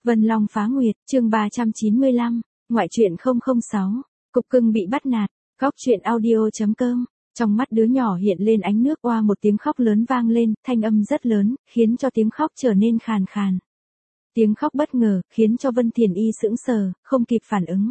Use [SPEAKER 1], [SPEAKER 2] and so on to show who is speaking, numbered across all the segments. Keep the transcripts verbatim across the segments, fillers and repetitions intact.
[SPEAKER 1] Vân Long phá nguyệt, chương ba trăm chín mươi lăm, ngoại truyện không không sáu, cục cưng bị bắt nạt, góc truyện audio.com. Trong mắt đứa nhỏ hiện lên ánh nước, oa một tiếng khóc lớn vang lên, thanh âm rất lớn, khiến cho tiếng khóc trở nên khàn khàn. Tiếng khóc bất ngờ, khiến cho Vân Thiền Y sững sờ, không kịp phản ứng.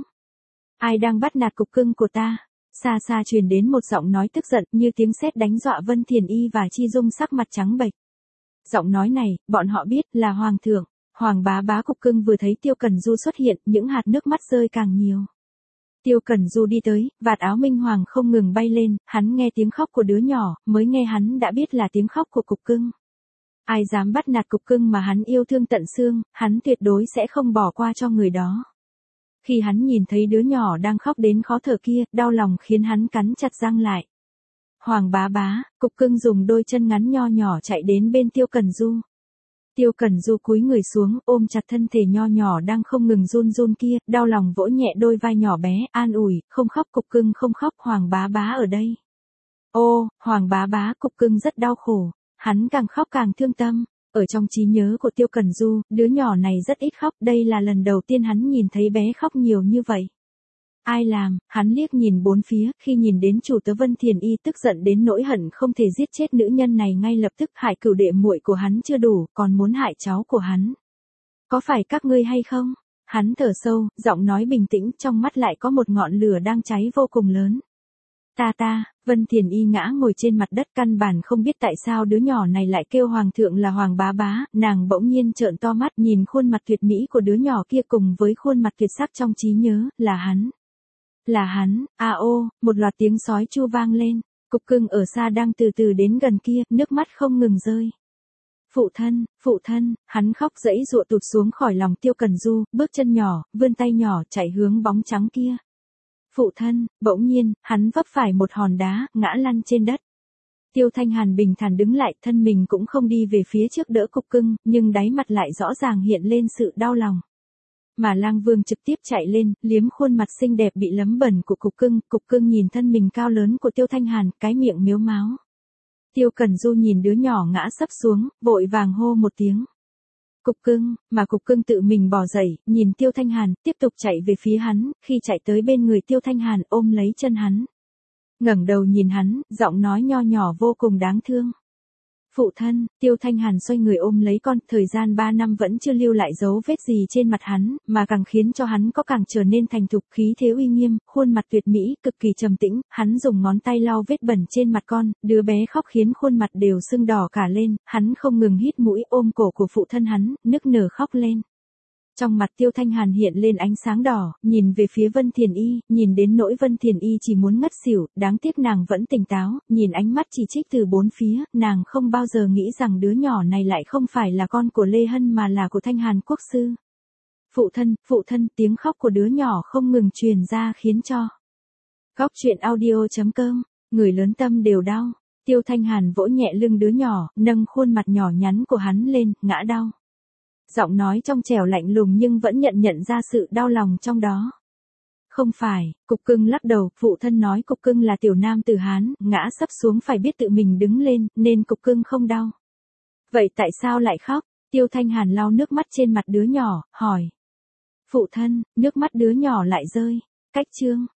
[SPEAKER 1] Ai đang bắt nạt cục cưng của ta? Xa xa truyền đến một giọng nói tức giận, như tiếng sét đánh dọa Vân Thiền Y và Chi Dung sắc mặt trắng bệch. Giọng nói này, bọn họ biết là Hoàng thượng. Hoàng bá bá cục cưng vừa thấy Tiêu Cẩn Du xuất hiện, những hạt nước mắt rơi càng nhiều. Tiêu Cẩn Du đi tới, vạt áo minh hoàng không ngừng bay lên, hắn nghe tiếng khóc của đứa nhỏ, mới nghe hắn đã biết là tiếng khóc của cục cưng. Ai dám bắt nạt cục cưng mà hắn yêu thương tận xương, hắn tuyệt đối sẽ không bỏ qua cho người đó. Khi hắn nhìn thấy đứa nhỏ đang khóc đến khó thở kia, đau lòng khiến hắn cắn chặt răng lại. Hoàng bá bá, cục cưng dùng đôi chân ngắn nho nhỏ chạy đến bên Tiêu Cẩn Du. Tiêu Cẩn Du cúi người xuống, ôm chặt thân thể nho nhỏ đang không ngừng run run kia, đau lòng vỗ nhẹ đôi vai nhỏ bé, an ủi, không khóc cục cưng không khóc, Hoàng bá bá ở đây. Ô, Hoàng bá bá, cục cưng rất đau khổ, hắn càng khóc càng thương tâm. Ở trong trí nhớ của Tiêu Cẩn Du, đứa nhỏ này rất ít khóc, đây là lần đầu tiên hắn nhìn thấy bé khóc nhiều như vậy. Ai làm? Hắn liếc nhìn bốn phía, khi nhìn đến chủ tớ Vân Thiền Y tức giận đến nỗi hận không thể giết chết nữ nhân này ngay lập tức, hại cửu đệ muội của hắn chưa đủ, còn muốn hại cháu của hắn. Có phải các ngươi hay không? Hắn thở sâu, giọng nói bình tĩnh, trong mắt lại có một ngọn lửa đang cháy vô cùng lớn. Ta ta, Vân Thiền Y ngã ngồi trên mặt đất, căn bản không biết tại sao đứa nhỏ này lại kêu Hoàng thượng là Hoàng bá bá, nàng bỗng nhiên trợn to mắt nhìn khuôn mặt tuyệt mỹ của đứa nhỏ kia cùng với khuôn mặt tuyệt sắc trong trí nhớ, là hắn. Là hắn, a ô, một loạt tiếng sói chu vang lên, cục cưng ở xa đang từ từ đến gần kia, nước mắt không ngừng rơi. Phụ thân, phụ thân, hắn khóc dãy dụa tụt xuống khỏi lòng Tiêu Cẩn Du, bước chân nhỏ, vươn tay nhỏ chạy hướng bóng trắng kia. Phụ thân, bỗng nhiên, hắn vấp phải một hòn đá, ngã lăn trên đất. Tiêu Thanh Hàn bình thản đứng lại, thân mình cũng không đi về phía trước đỡ cục cưng, nhưng đáy mặt lại rõ ràng hiện lên sự đau lòng. Mà Lang Vương trực tiếp chạy lên, liếm khuôn mặt xinh đẹp bị lấm bẩn của cục cưng, cục cưng nhìn thân mình cao lớn của Tiêu Thanh Hàn, cái miệng miếu máo. Tiêu Cẩn Du nhìn đứa nhỏ ngã sấp xuống, vội vàng hô một tiếng. Cục cưng, mà cục cưng tự mình bò dậy, nhìn Tiêu Thanh Hàn, tiếp tục chạy về phía hắn, khi chạy tới bên người Tiêu Thanh Hàn ôm lấy chân hắn. Ngẩng đầu nhìn hắn, giọng nói nho nhỏ vô cùng đáng thương. Phụ thân, Tiêu Thanh Hàn xoay người ôm lấy con, thời gian ba năm vẫn chưa lưu lại dấu vết gì trên mặt hắn, mà càng khiến cho hắn có càng trở nên thành thục, khí thế uy nghiêm, khuôn mặt tuyệt mỹ, cực kỳ trầm tĩnh, hắn dùng ngón tay lau vết bẩn trên mặt con, đứa bé khóc khiến khuôn mặt đều sưng đỏ cả lên, hắn không ngừng hít mũi ôm cổ của phụ thân hắn, nức nở khóc lên. Trong mặt Tiêu Thanh Hàn hiện lên ánh sáng đỏ, nhìn về phía Vân Thiền Y, nhìn đến nỗi Vân Thiền Y chỉ muốn ngất xỉu, đáng tiếc nàng vẫn tỉnh táo, nhìn ánh mắt chỉ trích từ bốn phía, nàng không bao giờ nghĩ rằng đứa nhỏ này lại không phải là con của Lê Hân mà là của Thanh Hàn quốc sư. Phụ thân, phụ thân, tiếng khóc của đứa nhỏ không ngừng truyền ra khiến cho. Góc truyện audio.com, người lớn tâm đều đau. Tiêu Thanh Hàn vỗ nhẹ lưng đứa nhỏ, nâng khuôn mặt nhỏ nhắn của hắn lên, ngã đau. Giọng nói trong trẻo lạnh lùng nhưng vẫn nhận nhận ra sự đau lòng trong đó. Không phải, cục cưng lắc đầu, phụ thân nói cục cưng là tiểu nam tử Hán, ngã sấp xuống phải biết tự mình đứng lên, nên cục cưng không đau. Vậy tại sao lại khóc? Tiêu Thanh Hàn lau nước mắt trên mặt đứa nhỏ, hỏi. Phụ thân, nước mắt đứa nhỏ lại rơi. Cách chương.